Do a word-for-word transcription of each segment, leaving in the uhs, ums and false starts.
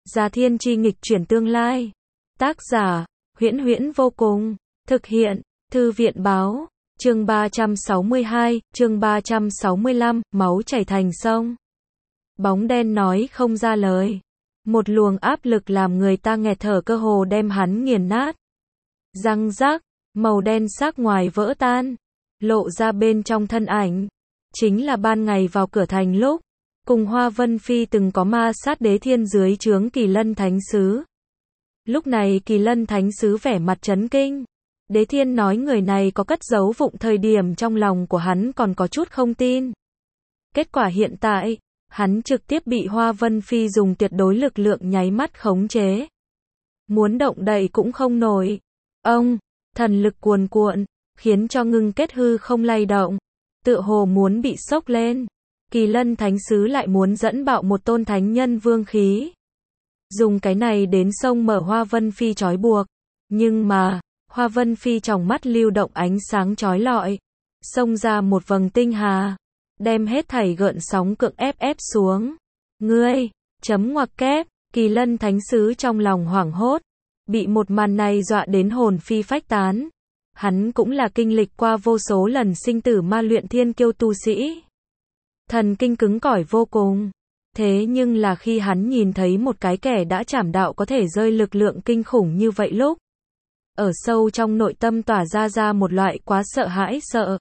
Gia Thiên Chi nghịch chuyển tương lai. Tác giả, Huyễn Huyễn vô cùng. Thực hiện, Thư viện báo. Chương ba trăm sáu mươi hai, chương ba trăm sáu mươi lăm, máu chảy thành sông. Bóng đen nói không ra lời. Một luồng áp lực làm người ta nghẹt thở, cơ hồ đem hắn nghiền nát. Răng rác, màu đen xác ngoài vỡ tan, lộ ra bên trong thân ảnh. Chính là ban ngày vào cửa thành lúc, cùng Hoa Vân Phi từng có ma sát Đế Thiên dưới trướng Kỳ Lân Thánh Sứ. Lúc này Kỳ Lân Thánh Sứ vẻ mặt chấn kinh. Đế Thiên nói người này có cất giấu vụng, thời điểm trong lòng của hắn còn có chút không tin. Kết quả hiện tại, hắn trực tiếp bị Hoa Vân Phi dùng tuyệt đối lực lượng nháy mắt khống chế. Muốn động đậy cũng không nổi. Ông, thần lực cuồn cuộn, khiến cho ngưng kết hư không lay động, tựa hồ muốn bị sốc lên. Kỳ Lân Thánh Sứ lại muốn dẫn bạo một tôn thánh nhân vương khí. Dùng cái này đến sông mở Hoa Vân Phi trói buộc. Nhưng mà, Hoa Vân Phi trong mắt lưu động ánh sáng chói lọi, xông ra một vầng tinh hà, đem hết thảy gợn sóng cưỡng ép ép xuống. Ngươi, chấm ngoặc kép, Kỳ Lân Thánh Sứ trong lòng hoảng hốt, bị một màn này dọa đến hồn phi phách tán. Hắn cũng là kinh lịch qua vô số lần sinh tử ma luyện thiên kiêu tu sĩ. Thần kinh cứng cỏi vô cùng. Thế nhưng là khi hắn nhìn thấy một cái kẻ đã chảm đạo có thể rơi lực lượng kinh khủng như vậy lúc, ở sâu trong nội tâm tỏa ra ra một loại quá sợ hãi sợ.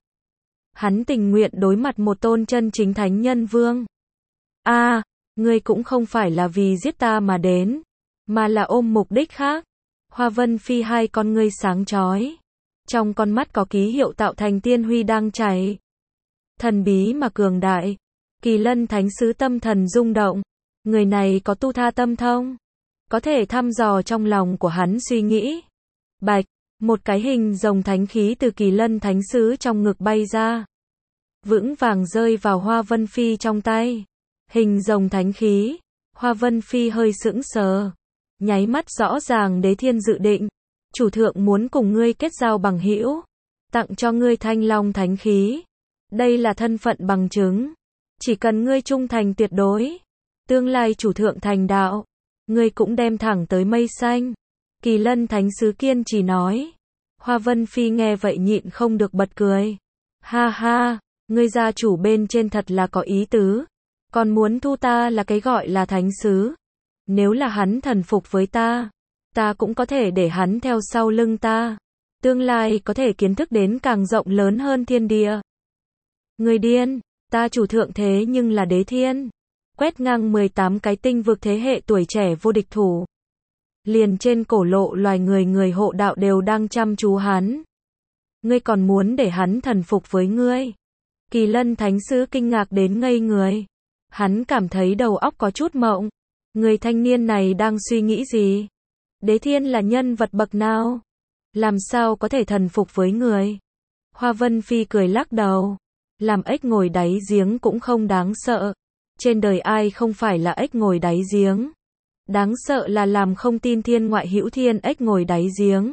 Hắn tình nguyện đối mặt một tôn chân chính thánh nhân vương. A, à, ngươi cũng không phải là vì giết ta mà đến, mà là ôm mục đích khác. Hoa Vân Phi hai con ngươi sáng chói, trong con mắt có ký hiệu tạo thành tiên huy đang chảy. Thần bí mà cường đại. Kỳ Lân Thánh Sứ tâm thần rung động. Người này có tu tha tâm thông, có thể thăm dò trong lòng của hắn suy nghĩ. Bạch, một cái hình rồng thánh khí từ Kỳ Lân Thánh Sứ trong ngực bay ra, vững vàng rơi vào Hoa Vân Phi trong tay. Hình rồng thánh khí. Hoa Vân Phi hơi sững sờ, nháy mắt rõ ràng Đế Thiên dự định, chủ thượng muốn cùng ngươi kết giao bằng hữu, tặng cho ngươi Thanh Long thánh khí. Đây là thân phận bằng chứng, chỉ cần ngươi trung thành tuyệt đối, tương lai chủ thượng thành đạo, ngươi cũng đem thẳng tới mây xanh. Kỳ Lân Thánh Sứ kiên trì nói. Hoa Vân Phi nghe vậy nhịn không được bật cười. Ha ha, ngươi gia chủ bên trên thật là có ý tứ, còn muốn thu ta là cái gọi là thánh sứ. Nếu là hắn thần phục với ta, ta cũng có thể để hắn theo sau lưng ta, tương lai có thể kiến thức đến càng rộng lớn hơn thiên địa. Người điên, ta chủ thượng thế nhưng là Đế Thiên, quét ngang mười tám cái tinh vực thế hệ tuổi trẻ vô địch thủ. Liền trên cổ lộ loài người người hộ đạo đều đang chăm chú hắn. Ngươi còn muốn để hắn thần phục với ngươi? Kỳ Lân Thánh Sứ kinh ngạc đến ngây người. Hắn cảm thấy đầu óc có chút mộng. Người thanh niên này đang suy nghĩ gì? Đế Thiên là nhân vật bậc nào? Làm sao có thể thần phục với người? Hoa Vân Phi cười lắc đầu. Làm ếch ngồi đáy giếng cũng không đáng sợ. Trên đời ai không phải là ếch ngồi đáy giếng? Đáng sợ là làm không tin thiên ngoại hữu thiên, ếch ngồi đáy giếng.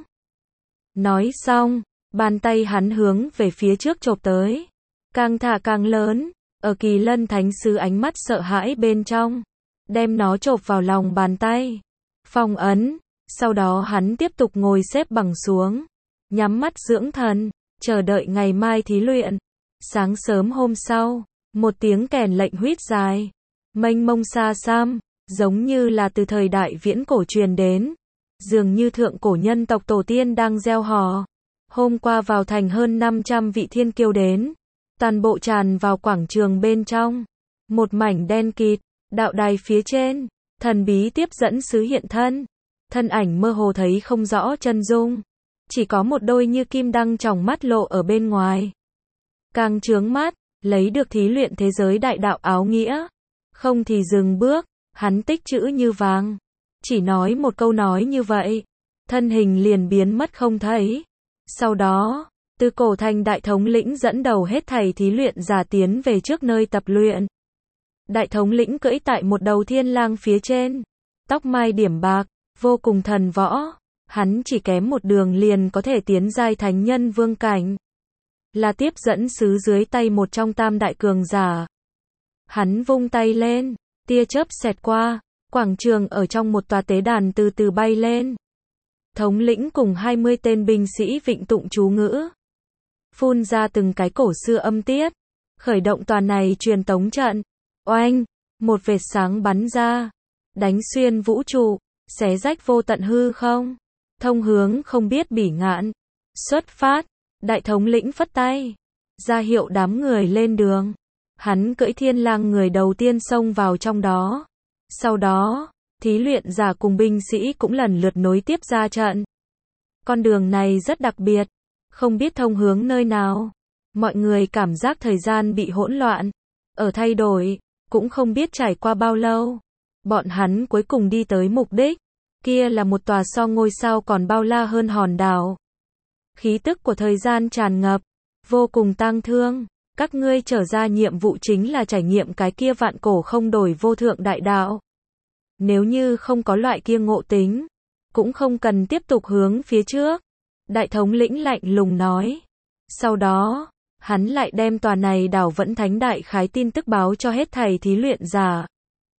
Nói xong, bàn tay hắn hướng về phía trước chộp tới. Càng thả càng lớn, ở Kỳ Lân Thánh Sứ ánh mắt sợ hãi bên trong, đem nó chộp vào lòng bàn tay. Phong ấn, sau đó hắn tiếp tục ngồi xếp bằng xuống, nhắm mắt dưỡng thần, chờ đợi ngày mai thí luyện. Sáng sớm hôm sau, một tiếng kèn lệnh huýt dài, mênh mông xa xăm, giống như là từ thời đại viễn cổ truyền đến, dường như thượng cổ nhân tộc tổ tiên đang gieo hò. Hôm qua vào thành hơn năm trăm vị thiên kiêu đến, toàn bộ tràn vào quảng trường bên trong, một mảnh đen kịt. Đạo đài phía trên, thần bí tiếp dẫn sứ hiện thân, thân ảnh mơ hồ thấy không rõ chân dung, chỉ có một đôi như kim đăng tròng mắt lộ ở bên ngoài. Càng chướng mắt, lấy được thí luyện thế giới đại đạo áo nghĩa, không thì dừng bước. Hắn tích chữ như vàng, chỉ nói một câu nói như vậy, thân hình liền biến mất không thấy. Sau đó, từ cổ thành đại thống lĩnh dẫn đầu hết thảy thí luyện giả tiến về trước nơi tập luyện. Đại thống lĩnh cưỡi tại một đầu thiên lang phía trên, tóc mai điểm bạc, vô cùng thần võ. Hắn chỉ kém một đường liền có thể tiến giai thánh nhân vương cảnh, là tiếp dẫn sứ dưới tay một trong tam đại cường giả. Hắn vung tay lên, tia chớp xẹt qua, Quảng trường ở trong một tòa tế đàn từ từ bay lên. Thống lĩnh cùng hai mươi tên binh sĩ vịnh tụng chú ngữ. Phun ra từng cái cổ xưa âm tiết. Khởi động tòa này truyền tống trận. Oanh! Một vệt sáng bắn ra. Đánh xuyên vũ trụ. Xé rách vô tận hư không. Thông hướng không biết bỉ ngạn. Xuất phát. Đại thống lĩnh phất tay. Ra hiệu đám người lên đường. Hắn cưỡi thiên lang người đầu tiên xông vào trong đó. Sau đó, thí luyện giả cùng binh sĩ cũng lần lượt nối tiếp ra trận. Con đường này rất đặc biệt. Không biết thông hướng nơi nào. Mọi người cảm giác thời gian bị hỗn loạn. Ở thay đổi. Cũng không biết trải qua bao lâu. Bọn hắn cuối cùng đi tới mục đích. Kia là một tòa so ngôi sao còn bao la hơn hòn đảo. Khí tức của thời gian tràn ngập. Vô cùng tang thương. Các ngươi trở ra nhiệm vụ chính là trải nghiệm cái kia vạn cổ không đổi vô thượng đại đạo. Nếu như không có loại kia ngộ tính, cũng không cần tiếp tục hướng phía trước. Đại thống lĩnh lạnh lùng nói. Sau đó, hắn lại đem tòa này đảo Vẫn Thánh đại khái tin tức báo cho hết thảy thí luyện giả.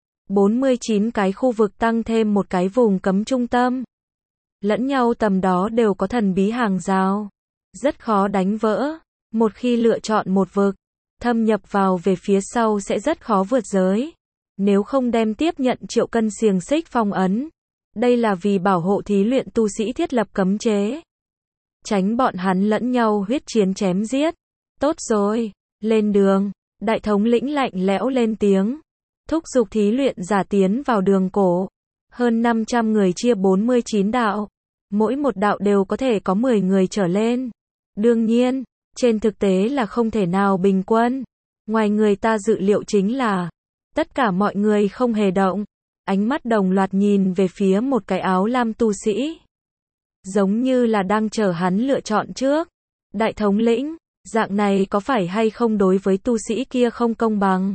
bốn mươi chín cái khu vực tăng thêm một cái vùng cấm trung tâm. Lẫn nhau tầm đó đều có thần bí hàng rào. Rất khó đánh vỡ. Một khi lựa chọn một vực, thâm nhập vào về phía sau sẽ rất khó vượt giới. Nếu không đem tiếp nhận triệu cân xiềng xích phong ấn. Đây là vì bảo hộ thí luyện tu sĩ thiết lập cấm chế. Tránh bọn hắn lẫn nhau huyết chiến chém giết. Tốt rồi, lên đường. Đại thống lĩnh lạnh lẽo lên tiếng. Thúc giục thí luyện giả tiến vào đường cổ. Hơn năm trăm người chia bốn mươi chín đạo. Mỗi một đạo đều có thể có mười người trở lên. Đương nhiên, trên thực tế là không thể nào bình quân. Ngoài người ta dự liệu chính là, tất cả mọi người không hề động. Ánh mắt đồng loạt nhìn về phía một cái áo lam tu sĩ. Giống như là đang chờ hắn lựa chọn trước. Đại thống lĩnh, dạng này có phải hay không đối với tu sĩ kia không công bằng?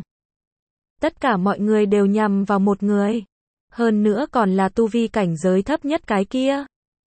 Tất cả mọi người đều nhằm vào một người. Hơn nữa còn là tu vi cảnh giới thấp nhất cái kia.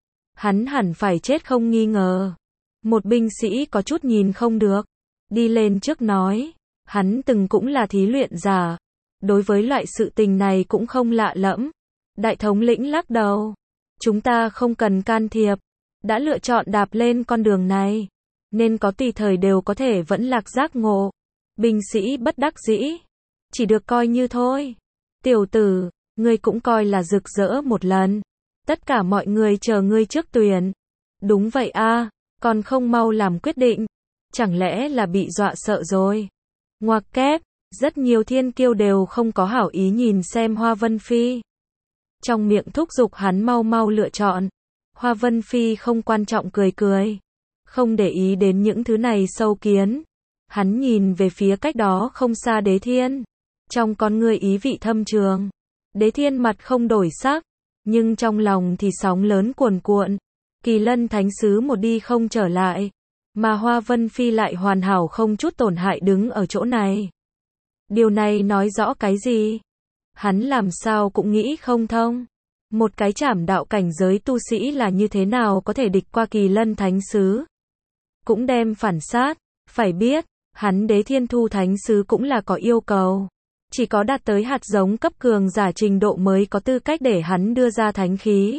Hắn hẳn phải chết không nghi ngờ. Một binh sĩ có chút nhìn không được. Đi lên trước nói. Hắn từng cũng là thí luyện giả. Đối với loại sự tình này cũng không lạ lẫm. Đại thống lĩnh lắc đầu. Chúng ta không cần can thiệp. Đã lựa chọn đạp lên con đường này. Nên có tùy thời đều có thể vẫn lạc giác ngộ. Binh sĩ bất đắc dĩ. Chỉ được coi như thôi. Tiểu tử, ngươi cũng coi là rực rỡ một lần. Tất cả mọi người chờ ngươi trước tuyển. Đúng vậy a, còn không mau làm quyết định. Chẳng lẽ là bị dọa sợ rồi. Ngoặc kép, rất nhiều thiên kiêu đều không có hảo ý nhìn xem Hoa Vân Phi. Trong miệng thúc giục hắn mau mau lựa chọn. Hoa Vân Phi không quan trọng cười cười. Không để ý đến những thứ này sâu kiến. Hắn nhìn về phía cách đó không xa Đế Thiên. Trong con ngươi ý vị thâm trường. Đế Thiên mặt không đổi sắc. Nhưng trong lòng thì sóng lớn cuồn cuộn. Kỳ Lân Thánh Sứ một đi không trở lại. Mà Hoa Vân Phi lại hoàn hảo không chút tổn hại đứng ở chỗ này. Điều này nói rõ cái gì? Hắn làm sao cũng nghĩ không thông. Một cái trảm đạo cảnh giới tu sĩ là như thế nào có thể địch qua Kỳ Lân Thánh Sứ? Cũng đem phản sát. Phải biết, hắn Đế Thiên Thu Thánh Sứ cũng là có yêu cầu. Chỉ có đạt tới hạt giống cấp cường giả trình độ mới có tư cách để hắn đưa ra thánh khí.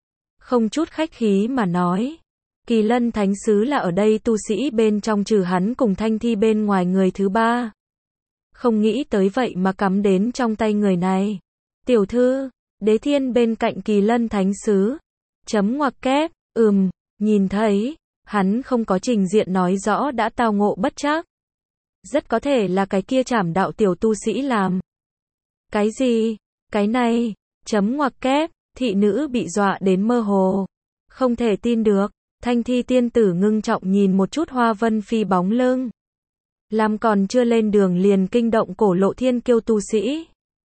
Không chút khách khí mà nói. Kỳ Lân Thánh Sứ là ở đây tu sĩ bên trong trừ hắn cùng Thanh Thi bên ngoài người thứ ba. Không nghĩ tới vậy mà cắm đến trong tay người này. Tiểu thư, Đế Thiên bên cạnh Kỳ Lân Thánh Sứ. Chấm ngoặc kép, ừm, nhìn thấy, hắn không có trình diện nói rõ đã tao ngộ bất trắc. Rất có thể là cái kia trảm đạo tiểu tu sĩ làm. Cái gì? Cái này, chấm ngoặc kép, thị nữ bị dọa đến mơ hồ. Không thể tin được, Thanh Thi tiên tử ngưng trọng nhìn một chút Hoa Vân Phi bóng lưng. Làm còn chưa lên đường liền kinh động cổ lộ thiên kiêu tu sĩ.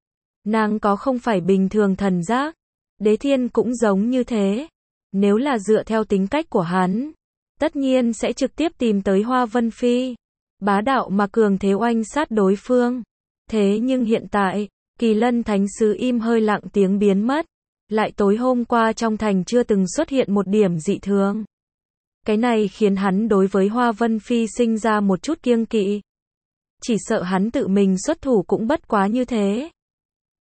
Nàng có không phải bình thường thần giác. Đế Thiên cũng giống như thế. Nếu là dựa theo tính cách của hắn, tất nhiên sẽ trực tiếp tìm tới Hoa Vân Phi. Bá đạo mà cường thế oanh sát đối phương. Thế nhưng hiện tại, Kỳ Lân Thánh Sứ im hơi lặng tiếng biến mất. Lại tối hôm qua trong thành chưa từng xuất hiện một điểm dị thường. Cái này khiến hắn đối với Hoa Vân Phi sinh ra một chút kiêng kỵ. Chỉ sợ hắn tự mình xuất thủ cũng bất quá như thế.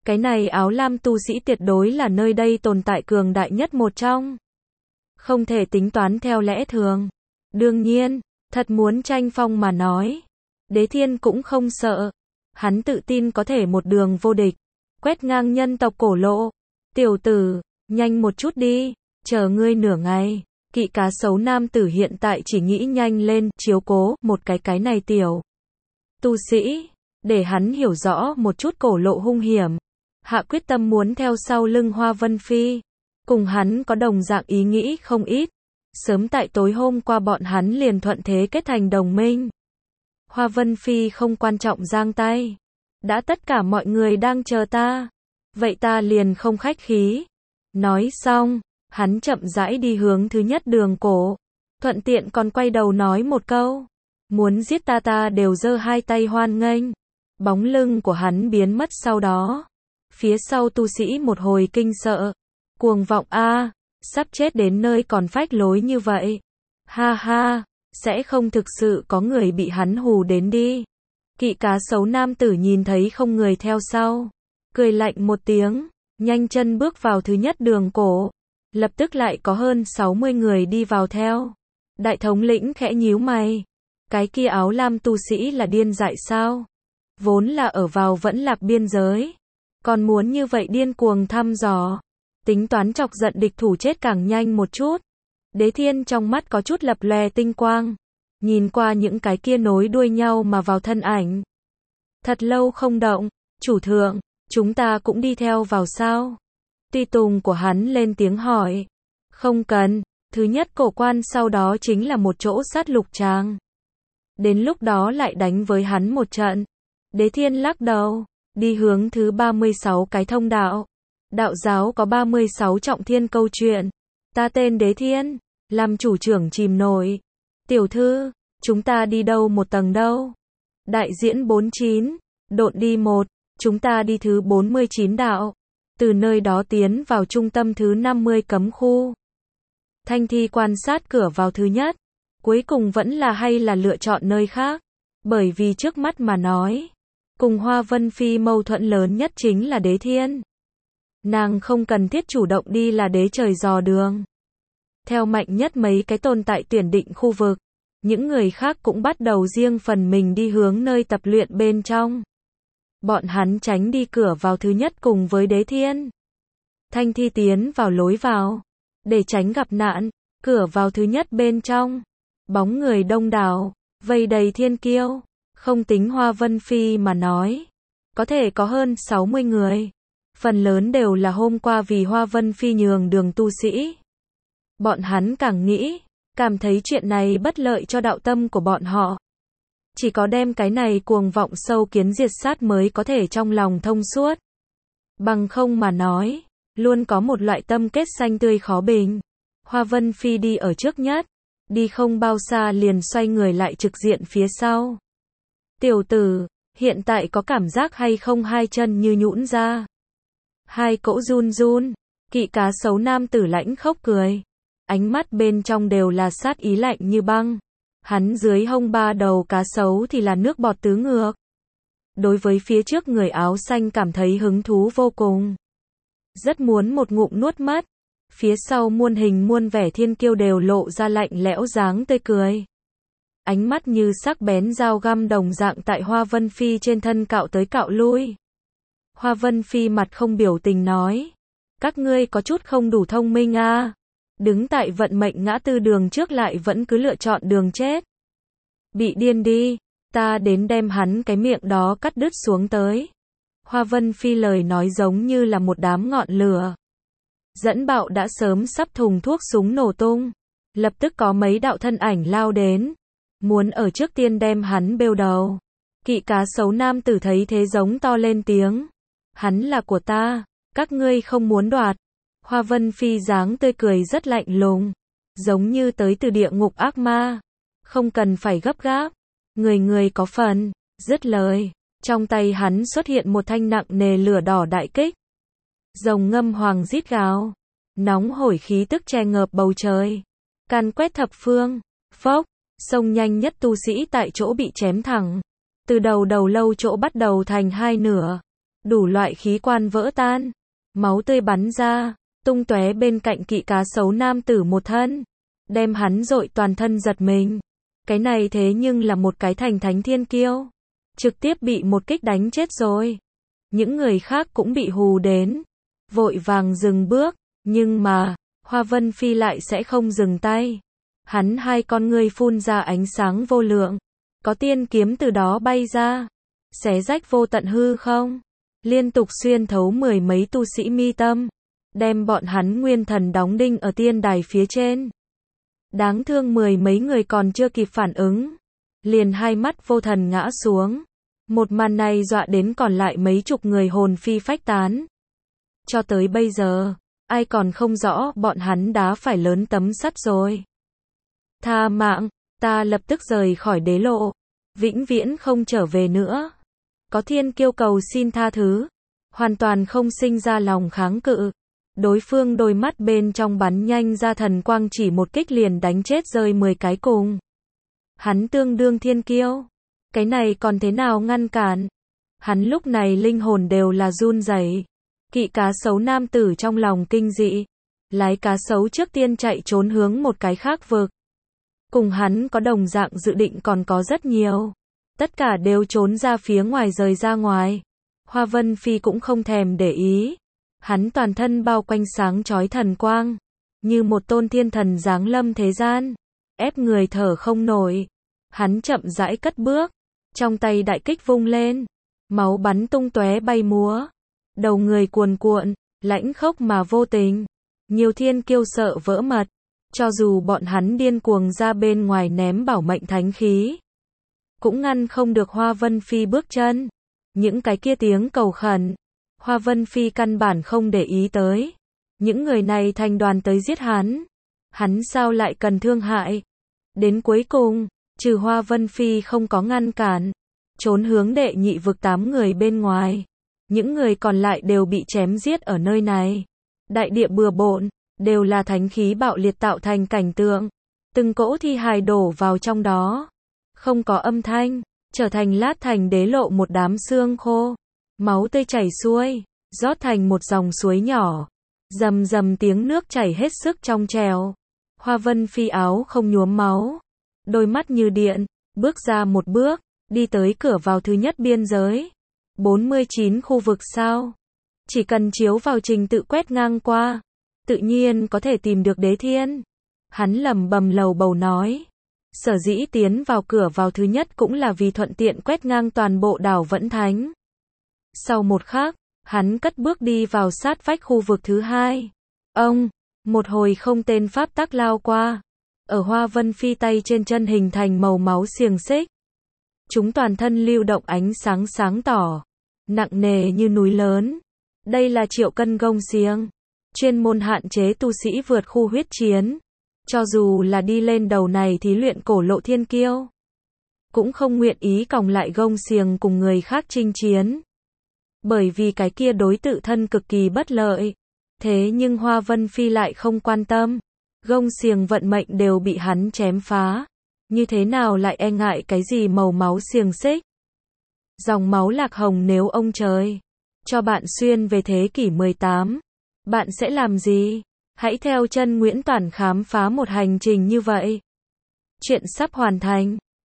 Cái này áo lam tu sĩ tuyệt đối là nơi đây tồn tại cường đại nhất một trong. Không thể tính toán theo lẽ thường. Đương nhiên, thật muốn tranh phong mà nói. Đế Thiên cũng không sợ. Hắn tự tin có thể một đường vô địch. Quét ngang nhân tộc cổ lộ. Tiểu tử, nhanh một chút đi. Chờ ngươi nửa ngày. Kỵ cá sấu nam tử hiện tại chỉ nghĩ nhanh lên, chiếu cố, một cái cái này tiểu. Tu sĩ, để hắn hiểu rõ một chút cổ lộ hung hiểm. Hạ quyết tâm muốn theo sau lưng Hoa Vân Phi. Cùng hắn có đồng dạng ý nghĩ không ít. Sớm tại tối hôm qua bọn hắn liền thuận thế kết thành đồng minh. Hoa Vân Phi không quan trọng giang tay. Đã tất cả mọi người đang chờ ta. Vậy ta liền không khách khí. Nói xong, hắn chậm rãi đi hướng thứ nhất đường cổ. Thuận tiện còn quay đầu nói một câu. Muốn giết ta ta đều giơ hai tay hoan nghênh. Bóng lưng của hắn biến mất sau đó. Phía sau tu sĩ một hồi kinh sợ. Cuồng vọng a, sắp chết đến nơi còn phách lối như vậy. Ha ha, sẽ không thực sự có người bị hắn hù đến đi. Kỵ cá sấu nam tử nhìn thấy không người theo sau. Cười lạnh một tiếng, nhanh chân bước vào thứ nhất đường cổ. Lập tức lại có hơn sáu mươi người đi vào theo. Đại thống lĩnh khẽ nhíu mày. Cái kia áo lam tu sĩ là điên dại sao? Vốn là ở vào vẫn lạc biên giới. Còn muốn như vậy điên cuồng thăm dò. Tính toán chọc giận địch thủ chết càng nhanh một chút. Đế Thiên trong mắt có chút lập lòe tinh quang. Nhìn qua những cái kia nối đuôi nhau mà vào thân ảnh. Thật lâu không động. Chủ thượng, chúng ta cũng đi theo vào sao? Tùy tùng của hắn lên tiếng hỏi. Không cần, thứ nhất cổ quan sau đó chính là một chỗ sát lục tràng. Đến lúc đó lại đánh với hắn một trận. Đế Thiên lắc đầu, đi hướng thứ ba mươi sáu cái thông đạo. Đạo giáo có ba mươi sáu trọng thiên câu chuyện. Ta tên Đế Thiên, làm chủ trưởng chìm nổi. Tiểu thư, chúng ta đi đâu một tầng đâu? Đại diễn bốn mươi chín, độn đi một, chúng ta đi thứ bốn mươi chín đạo. Từ nơi đó tiến vào trung tâm thứ năm mươi cấm khu. Thanh Thi quan sát cửa vào thứ nhất. Cuối cùng vẫn là hay là lựa chọn nơi khác. Bởi vì trước mắt mà nói. Cùng Hoa Vân Phi mâu thuẫn lớn nhất chính là Đế Thiên. Nàng không cần thiết chủ động đi là đế trời dò đường. Theo mạnh nhất mấy cái tồn tại tuyển định khu vực. Những người khác cũng bắt đầu riêng phần mình đi hướng nơi tập luyện bên trong. Bọn hắn tránh đi cửa vào thứ nhất cùng với Đế Thiên. Thanh Thi tiến vào lối vào. Để tránh gặp nạn, cửa vào thứ nhất bên trong. Bóng người đông đảo, vây đầy thiên kiêu. Không tính Hoa Vân Phi mà nói. Có thể có hơn sáu mươi người. Phần lớn đều là hôm qua vì Hoa Vân Phi nhường đường tu sĩ. Bọn hắn càng nghĩ, cảm thấy chuyện này bất lợi cho đạo tâm của bọn họ. Chỉ có đem cái này cuồng vọng sâu kiến diệt sát mới có thể trong lòng thông suốt. Bằng không mà nói, luôn có một loại tâm kết xanh tươi khó bình. Hoa Vân Phi đi ở trước nhất, đi không bao xa liền xoay người lại trực diện phía sau. Tiểu tử, hiện tại có cảm giác hay không hai chân như nhũn ra? Hai cỗ run run, kỵ cá sấu nam tử lãnh khốc cười. Ánh mắt bên trong đều là sát ý lạnh như băng. Hắn dưới hông ba đầu cá sấu thì là nước bọt tứ ngược. Đối với phía trước người áo xanh cảm thấy hứng thú vô cùng. Rất muốn một ngụm nuốt mất. Phía sau muôn hình muôn vẻ thiên kiêu đều lộ ra lạnh lẽo dáng tươi cười. Ánh mắt như sắc bén dao găm đồng dạng tại Hoa Vân Phi trên thân cạo tới cạo lui. Hoa Vân Phi mặt không biểu tình nói. Các ngươi có chút không đủ thông minh à. Đứng tại vận mệnh ngã tư đường trước lại vẫn cứ lựa chọn đường chết. Bị điên đi, ta đến đem hắn cái miệng đó cắt đứt xuống tới. Hoa Vân Phi lời nói giống như là một đám ngọn lửa. Dẫn bạo đã sớm sắp thùng thuốc súng nổ tung. Lập tức có mấy đạo thân ảnh lao đến. Muốn ở trước tiên đem hắn bêu đầu. Kỵ cá sấu nam tử thấy thế giống to lên tiếng. Hắn là của ta, các ngươi không muốn đoạt. Hoa Vân Phi dáng tươi cười rất lạnh lùng. Giống như tới từ địa ngục ác ma. Không cần phải gấp gáp. Người người có phần. Dứt lời. Trong tay hắn xuất hiện một thanh nặng nề lửa đỏ đại kích. Rồng ngâm hoàng rít gào. Nóng hổi khí tức che ngợp bầu trời. Càn quét thập phương. Phốc. Sông nhanh nhất tu sĩ tại chỗ bị chém thẳng. Từ đầu đầu lâu chỗ bắt đầu thành hai nửa. đủ loại khí quan vỡ tan, máu tươi bắn ra, tung tóe bên cạnh kỵ cá sấu nam tử một thân, đem hắn dội toàn thân giật mình. Cái này thế nhưng là một cái thành thánh thiên kiêu, trực tiếp bị một kích đánh chết rồi. Những người khác cũng bị hù đến, vội vàng dừng bước, nhưng mà, Hoa Vân Phi lại sẽ không dừng tay. Hắn hai con ngươi phun ra ánh sáng vô lượng, có tiên kiếm từ đó bay ra, xé rách vô tận hư không, liên tục xuyên thấu mười mấy tu sĩ mi tâm, đem bọn hắn nguyên thần đóng đinh ở tiên đài phía trên. Đáng thương mười mấy người còn chưa kịp phản ứng, liền hai mắt vô thần ngã xuống. Một màn này dọa đến còn lại mấy chục người hồn phi phách tán. Cho tới bây giờ, ai còn không rõ bọn hắn đá phải lớn tấm sắt rồi. Tha mạng, ta lập tức rời khỏi đế lộ, vĩnh viễn không trở về nữa. Có thiên kiêu cầu xin tha thứ, hoàn toàn không sinh ra lòng kháng cự. Đối phương đôi mắt bên trong bắn nhanh ra thần quang, chỉ một kích liền đánh chết rơi mười cái cùng. Hắn tương đương thiên kiêu, cái này còn thế nào ngăn cản? Hắn lúc này linh hồn đều là run rẩy. Kỵ cá sấu nam tử trong lòng kinh dị, lái cá sấu trước tiên chạy trốn hướng một cái khác vực. Cùng hắn có đồng dạng dự định còn có rất nhiều, tất cả đều trốn ra phía ngoài, rời ra ngoài. Hoa Vân Phi cũng không thèm để ý, hắn toàn thân bao quanh sáng chói thần quang, như một tôn thiên thần giáng lâm thế gian, ép người thở không nổi. Hắn chậm rãi cất bước, trong tay đại kích vung lên, máu bắn tung tóe bay múa, đầu người cuồn cuộn, lãnh khốc mà vô tình. Nhiều thiên kiêu sợ vỡ mật, cho dù bọn hắn điên cuồng ra bên ngoài ném bảo mệnh thánh khí, cũng ngăn không được Hoa Vân Phi bước chân. Những cái kia tiếng cầu khẩn, Hoa Vân Phi căn bản không để ý tới. Những người này thành đoàn tới giết hắn, hắn sao lại cần thương hại? Đến cuối cùng, trừ Hoa Vân Phi không có ngăn cản, trốn hướng đệ nhị vực tám người bên ngoài. Những người còn lại đều bị chém giết ở nơi này. Đại địa bừa bộn, đều là thánh khí bạo liệt tạo thành cảnh tượng. Từng cỗ thi hài đổ vào trong đó, không có âm thanh, trở thành lát thành đế lộ một đám xương khô. Máu tươi chảy xuôi, rót thành một dòng suối nhỏ. Rầm rầm tiếng nước chảy hết sức trong trèo. Hoa Vân Phi áo không nhuốm máu, đôi mắt như điện, bước ra một bước, đi tới cửa vào thứ nhất biên giới. bốn mươi chín khu vực sao? Chỉ cần chiếu vào trình tự quét ngang qua, tự nhiên có thể tìm được đế thiên. Hắn lẩm bẩm lầu bầu nói. Sở dĩ tiến vào cửa vào thứ nhất cũng là vì thuận tiện quét ngang toàn bộ đảo Vẫn Thánh. Sau một khắc, hắn cất bước đi vào sát vách khu vực thứ hai. Ông, một hồi không tên pháp tắc lao qua. Ở Hoa Vân Phi tay trên chân hình thành màu máu xiềng xích. Chúng toàn thân lưu động ánh sáng sáng tỏ, nặng nề như núi lớn. Đây là triệu cân gông xiềng, chuyên môn hạn chế tu sĩ vượt khu huyết chiến. Cho dù là đi lên đầu này thí luyện cổ lộ thiên kiêu, cũng không nguyện ý còng lại gông xiềng cùng người khác chinh chiến. Bởi vì cái kia đối tự thân cực kỳ bất lợi. Thế nhưng Hoa Vân Phi lại không quan tâm. Gông xiềng vận mệnh đều bị hắn chém phá. Như thế nào lại e ngại cái gì màu máu xiềng xích? Dòng máu lạc hồng, nếu ông trời cho bạn xuyên về thế kỷ mười tám, bạn sẽ làm gì? Hãy theo chân Nguyễn Toản khám phá một hành trình như vậy. Chuyện sắp hoàn thành.